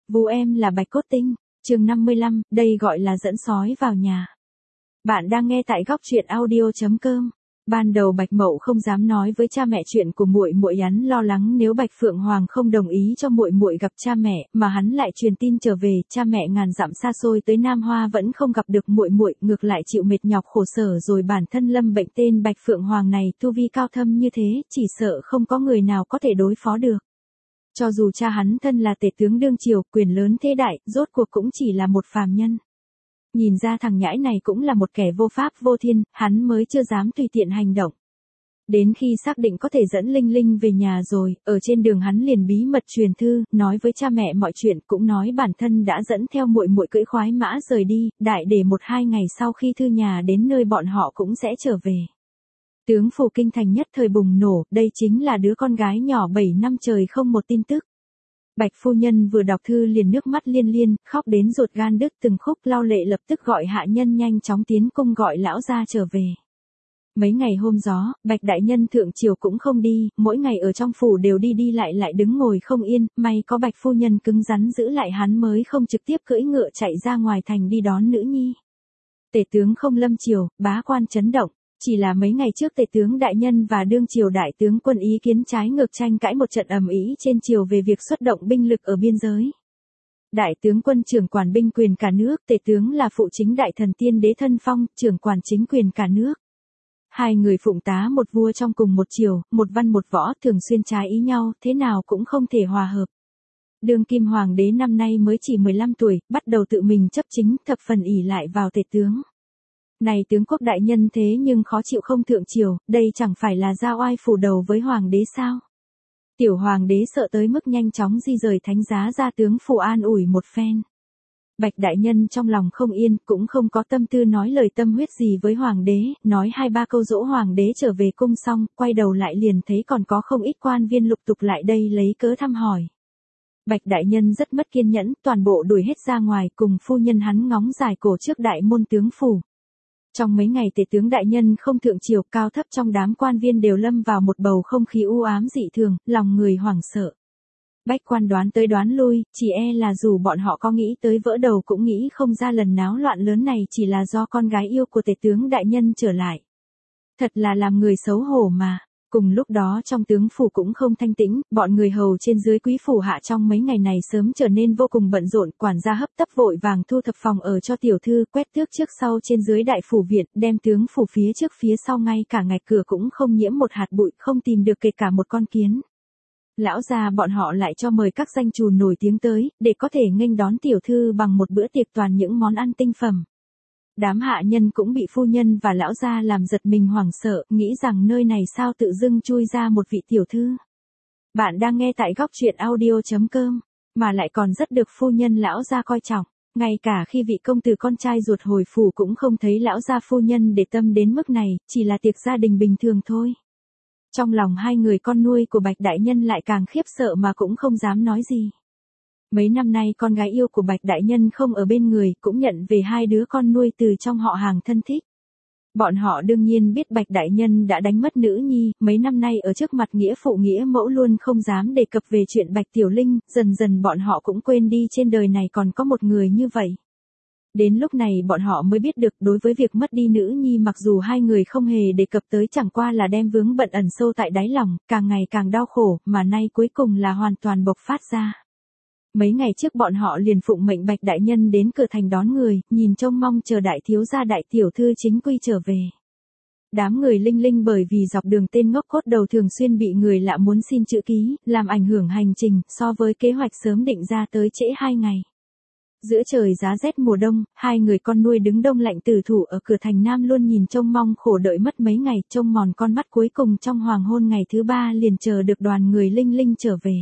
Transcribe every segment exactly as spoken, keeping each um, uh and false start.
Vú em là Bạch Cốt Tinh, chương năm mươi lăm, đây gọi là dẫn sói vào nhà. Bạn đang nghe tại góc truyện audio chấm com. Ban đầu Bạch Mậu không dám nói với cha mẹ chuyện của muội muội, hắn lo lắng nếu Bạch Phượng Hoàng không đồng ý cho muội muội gặp cha mẹ, mà hắn lại truyền tin trở về, cha mẹ ngàn dặm xa xôi tới Nam Hoa vẫn không gặp được muội muội, ngược lại chịu mệt nhọc khổ sở, rồi bản thân lâm bệnh. Tên Bạch Phượng Hoàng này tu vi cao thâm như thế, chỉ sợ không có người nào có thể đối phó được. Cho dù cha hắn thân là tể tướng đương triều, quyền lớn thế đại, rốt cuộc cũng chỉ là một phàm nhân. Nhìn ra thằng nhãi này cũng là một kẻ vô pháp vô thiên, hắn mới chưa dám tùy tiện hành động. Đến khi xác định có thể dẫn Linh Linh về nhà rồi, ở trên đường hắn liền bí mật truyền thư, nói với cha mẹ mọi chuyện, cũng nói bản thân đã dẫn theo muội muội cưỡi khoái mã rời đi, đại để một hai ngày sau khi thư nhà đến nơi bọn họ cũng sẽ trở về. Tướng phủ kinh thành nhất thời bùng nổ, đây chính là đứa con gái nhỏ bảy năm trời không một tin tức. Bạch phu nhân vừa đọc thư liền nước mắt liên liên, khóc đến ruột gan đứt từng khúc, lau lệ lập tức gọi hạ nhân nhanh chóng tiến cung gọi lão gia trở về. Mấy ngày hôm gió, Bạch đại nhân thượng triều cũng không đi, mỗi ngày ở trong phủ đều đi đi lại lại đứng ngồi không yên, may có Bạch phu nhân cứng rắn giữ lại hắn mới không trực tiếp cưỡi ngựa chạy ra ngoài thành đi đón nữ nhi. Tể tướng không lâm triều, bá quan chấn động. Chỉ là mấy ngày trước tể tướng đại nhân và đương triều đại tướng quân ý kiến trái ngược, tranh cãi một trận ầm ĩ trên triều về việc xuất động binh lực ở biên giới. Đại tướng quân trưởng quản binh quyền cả nước, tể tướng là phụ chính đại thần tiên đế thân phong, trưởng quản chính quyền cả nước. Hai người phụng tá một vua trong cùng một triều, một văn một võ, thường xuyên trái ý nhau, thế nào cũng không thể hòa hợp. Đương kim hoàng đế năm nay mới chỉ mười lăm tuổi, bắt đầu tự mình chấp chính, thập phần ỷ lại vào tể tướng. Này tướng quốc đại nhân thế nhưng khó chịu không thượng triều, đây chẳng phải là giao oai phủ đầu với hoàng đế sao? Tiểu hoàng đế sợ tới mức nhanh chóng di rời thánh giá ra tướng phủ an ủi một phen. Bạch đại nhân trong lòng không yên, cũng không có tâm tư nói lời tâm huyết gì với hoàng đế, nói hai ba câu dỗ hoàng đế trở về cung xong, quay đầu lại liền thấy còn có không ít quan viên lục tục lại đây lấy cớ thăm hỏi. Bạch đại nhân rất mất kiên nhẫn, toàn bộ đuổi hết ra ngoài, cùng phu nhân hắn ngóng dài cổ trước đại môn tướng phủ. Trong mấy ngày tể tướng đại nhân không thượng triều, cao thấp trong đám quan viên đều lâm vào một bầu không khí u ám dị thường, lòng người hoảng sợ. Bách quan đoán tới đoán lui, chỉ e là dù bọn họ có nghĩ tới vỡ đầu cũng nghĩ không ra lần náo loạn lớn này chỉ là do con gái yêu của tể tướng đại nhân trở lại. Thật là làm người xấu hổ mà. Cùng lúc đó trong tướng phủ cũng không thanh tĩnh, bọn người hầu trên dưới quý phủ hạ trong mấy ngày này sớm trở nên vô cùng bận rộn, quản gia hấp tấp vội vàng thu thập phòng ở cho tiểu thư, quét tước trước sau trên dưới đại phủ viện, đem tướng phủ phía trước phía sau ngay cả ngạch cửa cũng không nhiễm một hạt bụi, không tìm được kể cả một con kiến. Lão già bọn họ lại cho mời các danh trù nổi tiếng tới, để có thể nghênh đón tiểu thư bằng một bữa tiệc toàn những món ăn tinh phẩm. Đám hạ nhân cũng bị phu nhân và lão gia làm giật mình hoảng sợ, nghĩ rằng nơi này sao tự dưng chui ra một vị tiểu thư. Bạn đang nghe tại góc truyện audio chấm com, mà lại còn rất được phu nhân lão gia coi trọng. Ngay cả khi vị công tử con trai ruột hồi phủ cũng không thấy lão gia phu nhân để tâm đến mức này, chỉ là tiệc gia đình bình thường thôi. Trong lòng hai người con nuôi của Bạch đại nhân lại càng khiếp sợ mà cũng không dám nói gì. Mấy năm nay con gái yêu của Bạch đại nhân không ở bên người, cũng nhận về hai đứa con nuôi từ trong họ hàng thân thích. Bọn họ đương nhiên biết Bạch đại nhân đã đánh mất nữ nhi, mấy năm nay ở trước mặt nghĩa phụ nghĩa mẫu luôn không dám đề cập về chuyện Bạch Tiểu Linh, dần dần bọn họ cũng quên đi trên đời này còn có một người như vậy. Đến lúc này bọn họ mới biết được đối với việc mất đi nữ nhi, mặc dù hai người không hề đề cập tới, chẳng qua là đem vướng bận ẩn sâu tại đáy lòng, càng ngày càng đau khổ, mà nay cuối cùng là hoàn toàn bộc phát ra. Mấy ngày trước bọn họ liền phụng mệnh Bạch đại nhân đến cửa thành đón người, nhìn trông mong chờ đại thiếu gia đại tiểu thư chính quy trở về. Đám người Linh Linh bởi vì dọc đường tên ngốc cốt đầu thường xuyên bị người lạ muốn xin chữ ký, làm ảnh hưởng hành trình, so với kế hoạch sớm định ra tới trễ hai ngày. Giữa trời giá rét mùa đông, hai người con nuôi đứng đông lạnh tử thủ ở cửa thành Nam luôn nhìn trông mong khổ đợi mất mấy ngày, trông mòn con mắt, cuối cùng trong hoàng hôn ngày thứ ba liền chờ được đoàn người Linh Linh trở về.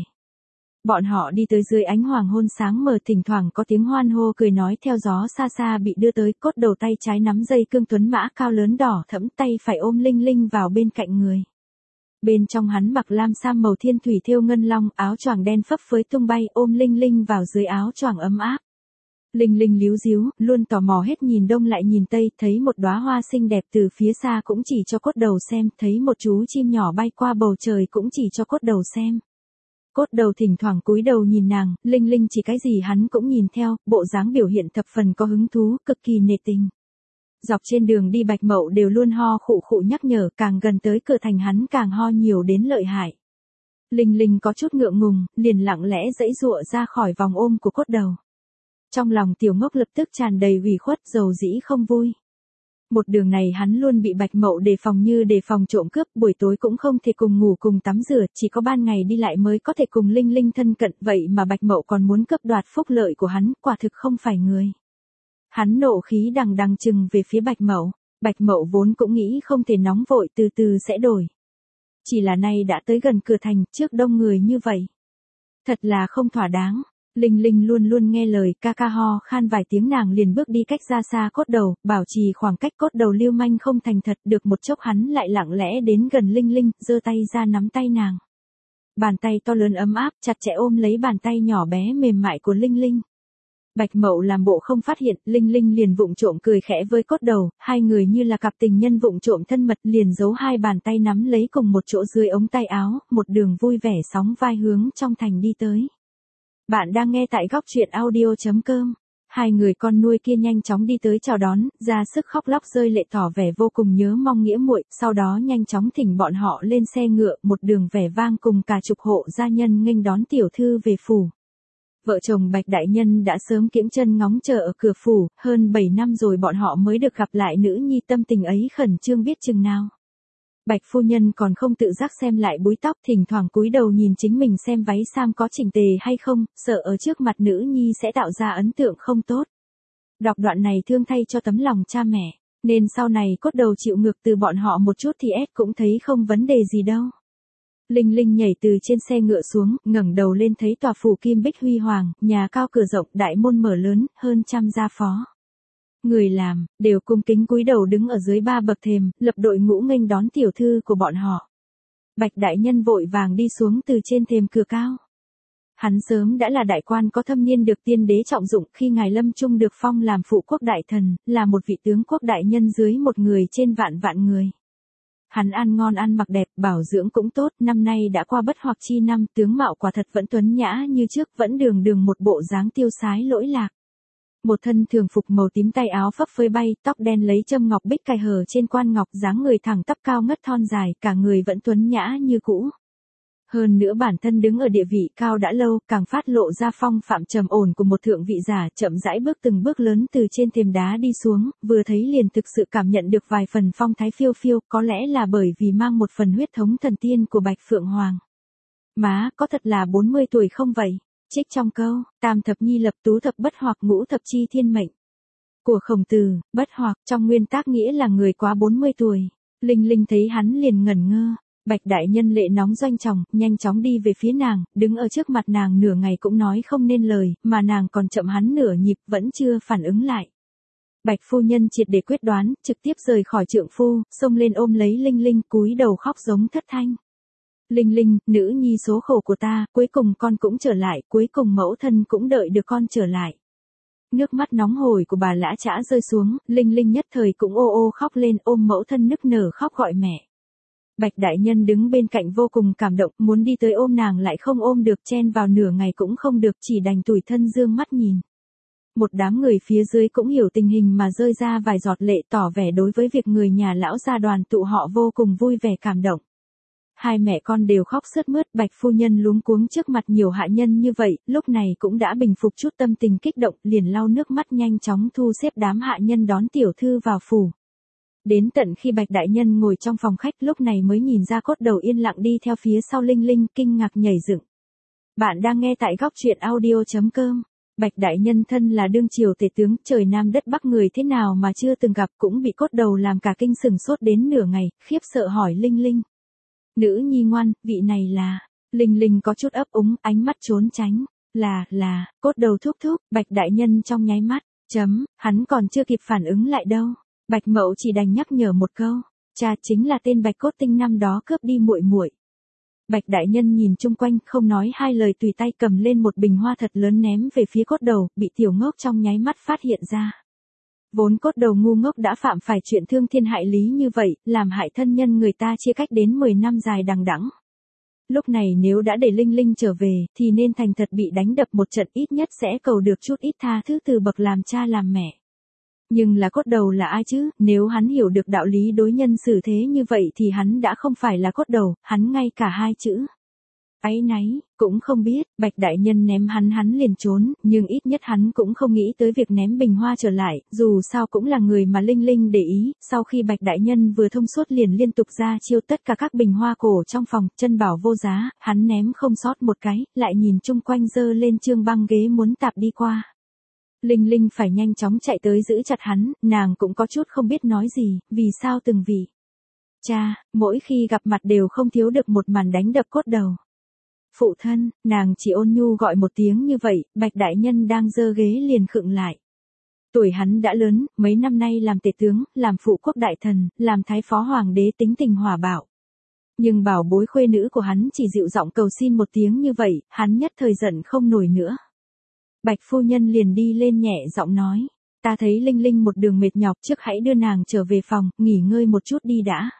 Bọn họ đi tới dưới ánh hoàng hôn sáng mờ, thỉnh thoảng có tiếng hoan hô cười nói theo gió xa xa bị đưa tới, cốt đầu tay trái nắm dây cương tuấn mã cao lớn đỏ thẫm, tay phải ôm Linh Linh vào bên cạnh người. Bên trong hắn mặc lam sam màu thiên thủy thêu ngân long, áo choàng đen phấp phới tung bay, ôm Linh Linh vào dưới áo choàng ấm áp. Linh Linh líu díu, luôn tò mò hết nhìn đông lại nhìn tây, thấy một đóa hoa xinh đẹp từ phía xa cũng chỉ cho cốt đầu xem, thấy một chú chim nhỏ bay qua bầu trời cũng chỉ cho cốt đầu xem. Cốt Đầu thỉnh thoảng cúi đầu nhìn nàng, Linh Linh chỉ cái gì hắn cũng nhìn theo, bộ dáng biểu hiện thập phần có hứng thú, cực kỳ nể tình. Dọc trên đường đi Bạch Mậu đều luôn ho khụ khụ nhắc nhở, càng gần tới cửa thành hắn càng ho nhiều đến lợi hại. Linh Linh có chút ngượng ngùng, liền lặng lẽ giãy giụa ra khỏi vòng ôm của Cốt Đầu. Trong lòng Tiểu Ngốc lập tức tràn đầy ủy khuất, dầu dĩ không vui. Một đường này hắn luôn bị Bạch Mậu đề phòng như đề phòng trộm cướp, buổi tối cũng không thể cùng ngủ cùng tắm rửa, chỉ có ban ngày đi lại mới có thể cùng Linh Linh thân cận, vậy mà Bạch Mậu còn muốn cướp đoạt phúc lợi của hắn, quả thực không phải người. Hắn nộ khí đằng đằng chừng về phía Bạch Mậu, Bạch Mậu vốn cũng nghĩ không thể nóng vội, từ từ sẽ đổi. Chỉ là nay đã tới gần cửa thành, trước đông người như vậy. Thật là không thỏa đáng. Linh Linh luôn luôn nghe lời, ca ca ho khan vài tiếng nàng liền bước đi cách ra xa Cốt Đầu, bảo trì khoảng cách. Cốt Đầu lưu manh không thành thật, được một chốc hắn lại lặng lẽ đến gần Linh Linh, giơ tay ra nắm tay nàng. Bàn tay to lớn ấm áp, chặt chẽ ôm lấy bàn tay nhỏ bé mềm mại của Linh Linh. Bạch Mậu làm bộ không phát hiện, Linh Linh liền vụng trộm cười khẽ với Cốt Đầu, hai người như là cặp tình nhân vụng trộm thân mật, liền giấu hai bàn tay nắm lấy cùng một chỗ dưới ống tay áo, một đường vui vẻ sóng vai hướng trong thành đi tới. Bạn đang nghe tại góc truyện audio chấm com. Hai người con nuôi kia nhanh chóng đi tới chào đón, ra sức khóc lóc rơi lệ tỏ vẻ vô cùng nhớ mong nghĩa muội, sau đó nhanh chóng thỉnh bọn họ lên xe ngựa, một đường vẻ vang cùng cả chục hộ gia nhân nghênh đón tiểu thư về phủ. Vợ chồng Bạch đại nhân đã sớm kiễng chân ngóng chờ ở cửa phủ, hơn bảy năm rồi bọn họ mới được gặp lại nữ nhi, tâm tình ấy khẩn trương biết chừng nào. Bạch phu nhân còn không tự giác xem lại búi tóc, thỉnh thoảng cúi đầu nhìn chính mình xem váy sam có chỉnh tề hay không, sợ ở trước mặt nữ nhi sẽ tạo ra ấn tượng không tốt. Đọc đoạn này thương thay cho tấm lòng cha mẹ, nên sau này Cốt Đầu chịu ngược từ bọn họ một chút thì ép cũng thấy không vấn đề gì đâu. Linh Linh nhảy từ trên xe ngựa xuống, ngẩng đầu lên thấy tòa phủ kim bích huy hoàng, nhà cao cửa rộng, đại môn mở lớn, hơn trăm gia phó. Người làm, đều cung kính cúi đầu đứng ở dưới ba bậc thềm, lập đội ngũ nghênh đón tiểu thư của bọn họ. Bạch đại nhân vội vàng đi xuống từ trên thềm cửa cao. Hắn sớm đã là đại quan có thâm niên được tiên đế trọng dụng, khi ngài lâm chung được phong làm phụ quốc đại thần, là một vị tướng quốc đại nhân dưới một người trên vạn vạn người. Hắn ăn ngon ăn mặc đẹp, bảo dưỡng cũng tốt, năm nay đã qua bất hoặc chi năm, tướng mạo quả thật vẫn tuấn nhã như trước, vẫn đường đường một bộ dáng tiêu sái lỗi lạc. Một thân thường phục màu tím, tay áo phấp phới bay, tóc đen lấy châm ngọc bích cài hở trên quan ngọc, dáng người thẳng tắp cao ngất thon dài, cả người vẫn tuấn nhã như cũ. Hơn nữa bản thân đứng ở địa vị cao đã lâu, càng phát lộ ra phong phạm trầm ổn của một thượng vị giả, chậm rãi bước từng bước lớn từ trên thềm đá đi xuống, vừa thấy liền thực sự cảm nhận được vài phần phong thái phiêu phiêu, có lẽ là bởi vì mang một phần huyết thống thần tiên của Bạch Phượng Hoàng. Má, có thật là bốn mươi tuổi không vậy? Trích trong câu, tam thập nhi lập tú thập bất hoặc ngũ thập chi thiên mệnh. Của Khổng Tử, bất hoặc trong nguyên tác nghĩa là người quá bốn mươi tuổi. Linh Linh thấy hắn liền ngẩn ngơ. Bạch đại nhân lệ nóng doanh chồng, nhanh chóng đi về phía nàng, đứng ở trước mặt nàng nửa ngày cũng nói không nên lời, mà nàng còn chậm hắn nửa nhịp, vẫn chưa phản ứng lại. Bạch phu nhân triệt để quyết đoán, trực tiếp rời khỏi trượng phu, xông lên ôm lấy Linh Linh, cúi đầu khóc giống thất thanh. Linh Linh, nữ nhi số khổ của ta, cuối cùng con cũng trở lại, cuối cùng mẫu thân cũng đợi được con trở lại. Nước mắt nóng hổi của bà lã chã rơi xuống, Linh Linh nhất thời cũng ô ô khóc lên, ôm mẫu thân nức nở khóc gọi mẹ. Bạch đại nhân đứng bên cạnh vô cùng cảm động, muốn đi tới ôm nàng lại không ôm được, chen vào nửa ngày cũng không được, chỉ đành tủi thân dương mắt nhìn. Một đám người phía dưới cũng hiểu tình hình mà rơi ra vài giọt lệ, tỏ vẻ đối với việc người nhà lão gia đoàn tụ họ vô cùng vui vẻ cảm động. Hai mẹ con đều khóc sướt mướt, Bạch phu nhân luống cuống trước mặt nhiều hạ nhân như vậy, lúc này cũng đã bình phục chút tâm tình kích động, liền lau nước mắt nhanh chóng thu xếp đám hạ nhân đón tiểu thư vào phủ. Đến tận khi Bạch đại nhân ngồi trong phòng khách lúc này mới nhìn ra Cốt Đầu yên lặng đi theo phía sau Linh Linh, kinh ngạc nhảy dựng. Bạn đang nghe tại góc truyện audio chấm com. Bạch đại nhân thân là đương triều tể tướng, trời nam đất bắc người thế nào mà chưa từng gặp, cũng bị Cốt Đầu làm cả kinh sừng sốt đến nửa ngày, khiếp sợ hỏi Linh Linh. Nữ nhi ngoan, vị này là... Linh Linh có chút ấp úng, ánh mắt trốn tránh. Là, là, Cốt Đầu thúc thúc, Bạch đại nhân trong nháy mắt, chấm, hắn còn chưa kịp phản ứng lại đâu. Bạch Mậu chỉ đành nhắc nhở một câu, cha chính là tên Bạch Cốt Tinh năm đó cướp đi muội muội. Bạch đại nhân nhìn chung quanh, không nói hai lời, tùy tay cầm lên một bình hoa thật lớn ném về phía Cốt Đầu, bị tiểu ngốc trong nháy mắt phát hiện ra. Vốn Cốt Đầu ngu ngốc đã phạm phải chuyện thương thiên hại lý như vậy, làm hại thân nhân người ta chia cách đến mười năm dài đằng đẵng. Lúc này nếu đã để Linh Linh trở về, thì nên thành thật bị đánh đập một trận, ít nhất sẽ cầu được chút ít tha thứ từ bậc làm cha làm mẹ. Nhưng là cốt đầu là ai chứ, nếu hắn hiểu được đạo lý đối nhân xử thế như vậy thì hắn đã không phải là cốt đầu, hắn ngay cả hai chữ áy náy cũng không biết. Bạch đại nhân ném hắn hắn liền trốn, nhưng ít nhất hắn cũng không nghĩ tới việc ném bình hoa trở lại, dù sao cũng là người mà Linh Linh để ý. Sau khi Bạch đại nhân vừa thông suốt liền liên tục ra chiêu tất cả các bình hoa cổ trong phòng, chân bảo vô giá, hắn ném không sót một cái, lại nhìn chung quanh giơ lên trương băng ghế muốn tạp đi qua. Linh Linh phải nhanh chóng chạy tới giữ chặt hắn, nàng cũng có chút không biết nói gì, vì sao từng vị cha, mỗi khi gặp mặt đều không thiếu được một màn đánh đập cốt đầu. Phụ thân, nàng chỉ ôn nhu gọi một tiếng như vậy, Bạch đại nhân đang giơ ghế liền khựng lại. Tuổi hắn đã lớn, mấy năm nay làm tể tướng, làm phụ quốc đại thần, làm thái phó hoàng đế, tính tình hòa bạo. Nhưng bảo bối khuê nữ của hắn chỉ dịu giọng cầu xin một tiếng như vậy, hắn nhất thời giận không nổi nữa. Bạch phu nhân liền đi lên nhẹ giọng nói, ta thấy Linh Linh một đường mệt nhọc, trước hãy đưa nàng trở về phòng, nghỉ ngơi một chút đi đã.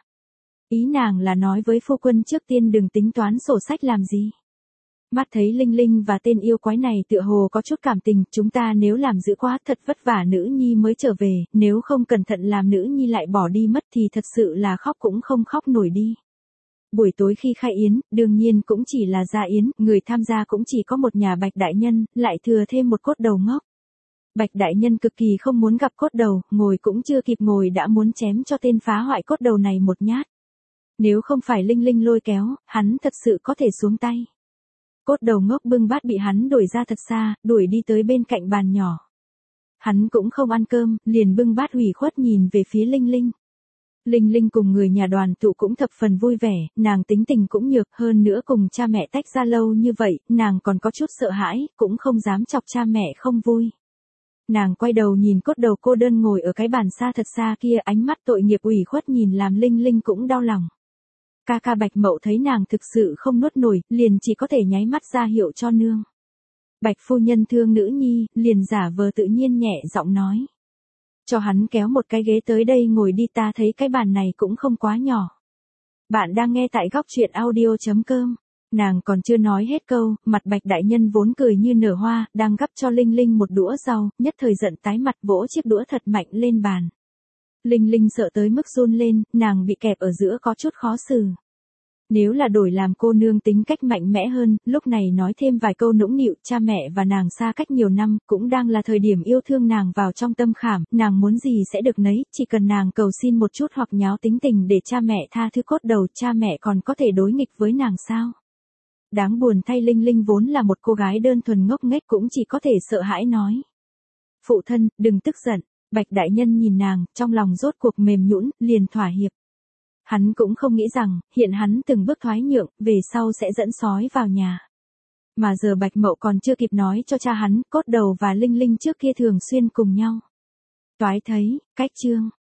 Ý nàng là nói với phu quân trước tiên đừng tính toán sổ sách làm gì. Mắt thấy Linh Linh và tên yêu quái này tựa hồ có chút cảm tình, chúng ta nếu làm giữ quá thật vất vả nữ nhi mới trở về, nếu không cẩn thận làm nữ nhi lại bỏ đi mất thì thật sự là khóc cũng không khóc nổi đi. Buổi tối khi khai yến, đương nhiên cũng chỉ là gia yến, người tham gia cũng chỉ có một nhà Bạch đại nhân, lại thừa thêm một cốt đầu ngốc. Bạch đại nhân cực kỳ không muốn gặp cốt đầu, ngồi cũng chưa kịp ngồi đã muốn chém cho tên phá hoại cốt đầu này một nhát. Nếu không phải Linh Linh lôi kéo, hắn thật sự có thể xuống tay. Cốt đầu ngốc bưng bát bị hắn đuổi ra thật xa, đuổi đi tới bên cạnh bàn nhỏ. Hắn cũng không ăn cơm, liền bưng bát ủy khuất nhìn về phía Linh Linh. Linh Linh cùng người nhà đoàn tụ cũng thập phần vui vẻ, nàng tính tình cũng nhược, hơn nữa cùng cha mẹ tách ra lâu như vậy, nàng còn có chút sợ hãi, cũng không dám chọc cha mẹ không vui. Nàng quay đầu nhìn cốt đầu cô đơn ngồi ở cái bàn xa thật xa kia, ánh mắt tội nghiệp ủy khuất nhìn làm Linh Linh cũng đau lòng. Ca ca Bạch Mậu thấy nàng thực sự không nuốt nổi, liền chỉ có thể nháy mắt ra hiệu cho nương. Bạch phu nhân thương nữ nhi, liền giả vờ tự nhiên nhẹ giọng nói. Cho hắn kéo một cái ghế tới đây ngồi đi, ta thấy cái bàn này cũng không quá nhỏ. Bạn đang nghe tại góc truyện audio chấm com. Nàng còn chưa nói hết câu, mặt Bạch đại nhân vốn cười như nở hoa, đang gắp cho Linh Linh một đũa rau, nhất thời giận tái mặt vỗ chiếc đũa thật mạnh lên bàn. Linh Linh sợ tới mức run lên, nàng bị kẹp ở giữa có chút khó xử. Nếu là đổi làm cô nương tính cách mạnh mẽ hơn, lúc này nói thêm vài câu nũng nịu, cha mẹ và nàng xa cách nhiều năm, cũng đang là thời điểm yêu thương nàng vào trong tâm khảm, nàng muốn gì sẽ được nấy, chỉ cần nàng cầu xin một chút hoặc nháo tính tình để cha mẹ tha thứ cốt đầu, cha mẹ còn có thể đối nghịch với nàng sao? Đáng buồn thay, Linh Linh vốn là một cô gái đơn thuần ngốc nghếch cũng chỉ có thể sợ hãi nói. Phụ thân, đừng tức giận. Bạch đại nhân nhìn nàng, trong lòng rốt cuộc mềm nhũn, liền thỏa hiệp. Hắn cũng không nghĩ rằng, hiện hắn từng bước thoái nhượng, về sau sẽ dẫn sói vào nhà. Mà giờ Bạch Mậu còn chưa kịp nói cho cha hắn, cốt đầu và Linh Linh trước kia thường xuyên cùng nhau. Toái thấy, cách chương.